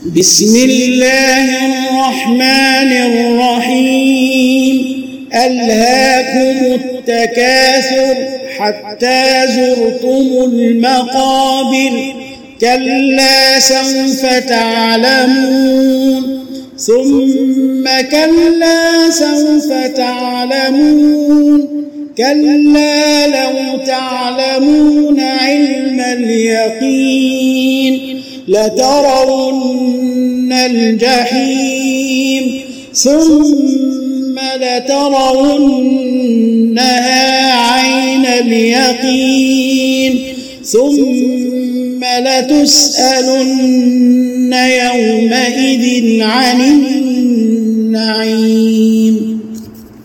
بسم الله الرحمن الرحيم. ألهاكم التكاثر حتى زرتم المقابر، كلا سوف تعلمون ثم كلا سوف تعلمون، كلا لو تعلمون علم اليقين لترون الجحيم ثم لترونها عين اليقين ثم لتسألن يومئذ عن النعيم.